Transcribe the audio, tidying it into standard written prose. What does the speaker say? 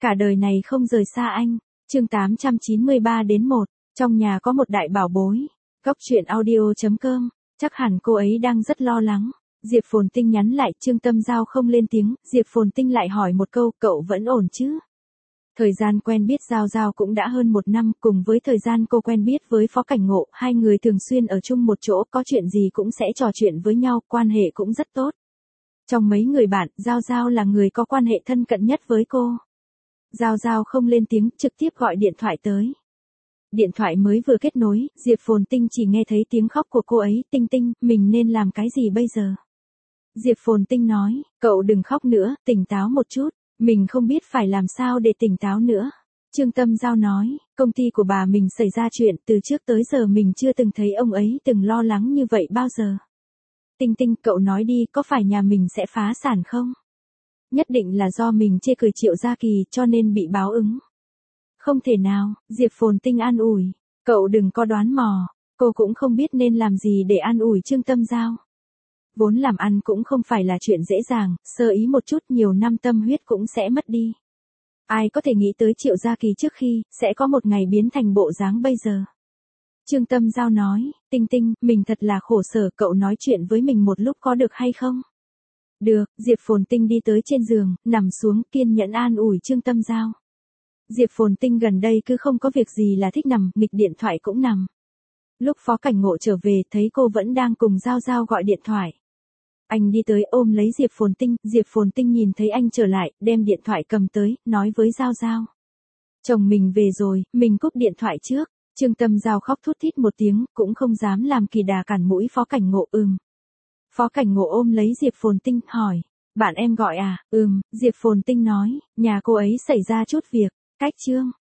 cả đời này không rời xa anh. Chương 893-1, trong nhà có một đại bảo bối. Góc truyện audio.com, chắc hẳn cô ấy đang rất lo lắng. Diệp Phồn Tinh nhắn lại, Trương Tâm Giao không lên tiếng, Diệp Phồn Tinh lại hỏi một câu, cậu vẫn ổn chứ? Thời gian quen biết Giao Giao cũng đã hơn 1 năm, cùng với thời gian cô quen biết với Phó Cảnh Ngộ, hai người thường xuyên ở chung một chỗ, có chuyện gì cũng sẽ trò chuyện với nhau, quan hệ cũng rất tốt. Trong mấy người bạn, Giao Giao là người có quan hệ thân cận nhất với cô. Giao Giao không lên tiếng, trực tiếp gọi điện thoại tới. Điện thoại mới vừa kết nối, Diệp Phồn Tinh chỉ nghe thấy tiếng khóc của cô ấy, Tinh Tinh, mình nên làm cái gì bây giờ? Diệp Phồn Tinh nói, cậu đừng khóc nữa, tỉnh táo một chút, mình không biết phải làm sao để tỉnh táo nữa. Trương Tâm Giao nói, công ty của bà mình xảy ra chuyện, từ trước tới giờ mình chưa từng thấy ông ấy từng lo lắng như vậy bao giờ. Tinh Tinh, cậu nói đi, có phải nhà mình sẽ phá sản không? Nhất định là do mình chê cười Triệu Gia Kỳ cho nên bị báo ứng. Không thể nào, Diệp Phồn Tinh an ủi, cậu đừng có đoán mò, cô cũng không biết nên làm gì để an ủi Trương Tâm Giao. Vốn làm ăn cũng không phải là chuyện dễ dàng, sơ ý một chút nhiều năm tâm huyết cũng sẽ mất đi. Ai có thể nghĩ tới Triệu Gia Kỳ trước khi, sẽ có một ngày biến thành bộ dáng bây giờ. Trương Tâm Giao nói, Tinh Tinh, mình thật là khổ sở, cậu nói chuyện với mình một lúc có được hay không? Được, Diệp Phồn Tinh đi tới trên giường, nằm xuống, kiên nhẫn an ủi Trương Tâm Giao. Diệp Phồn Tinh gần đây cứ không có việc gì là thích nằm, nghịch điện thoại cũng nằm. Lúc Phó Cảnh Ngộ trở về, thấy cô vẫn đang cùng Giao Giao gọi điện thoại. Anh đi tới ôm lấy Diệp Phồn Tinh nhìn thấy anh trở lại, đem điện thoại cầm tới, nói với Giao Giao. Chồng mình về rồi, mình cúp điện thoại trước. Trương Tâm Giao khóc thút thít một tiếng, cũng không dám làm kỳ đà cản mũi Phó Cảnh Ngộ. Phó Cảnh Ngộ ôm lấy Diệp Phồn Tinh, hỏi, bạn em gọi à? Diệp Phồn Tinh nói, nhà cô ấy xảy ra chút việc. Cách Trương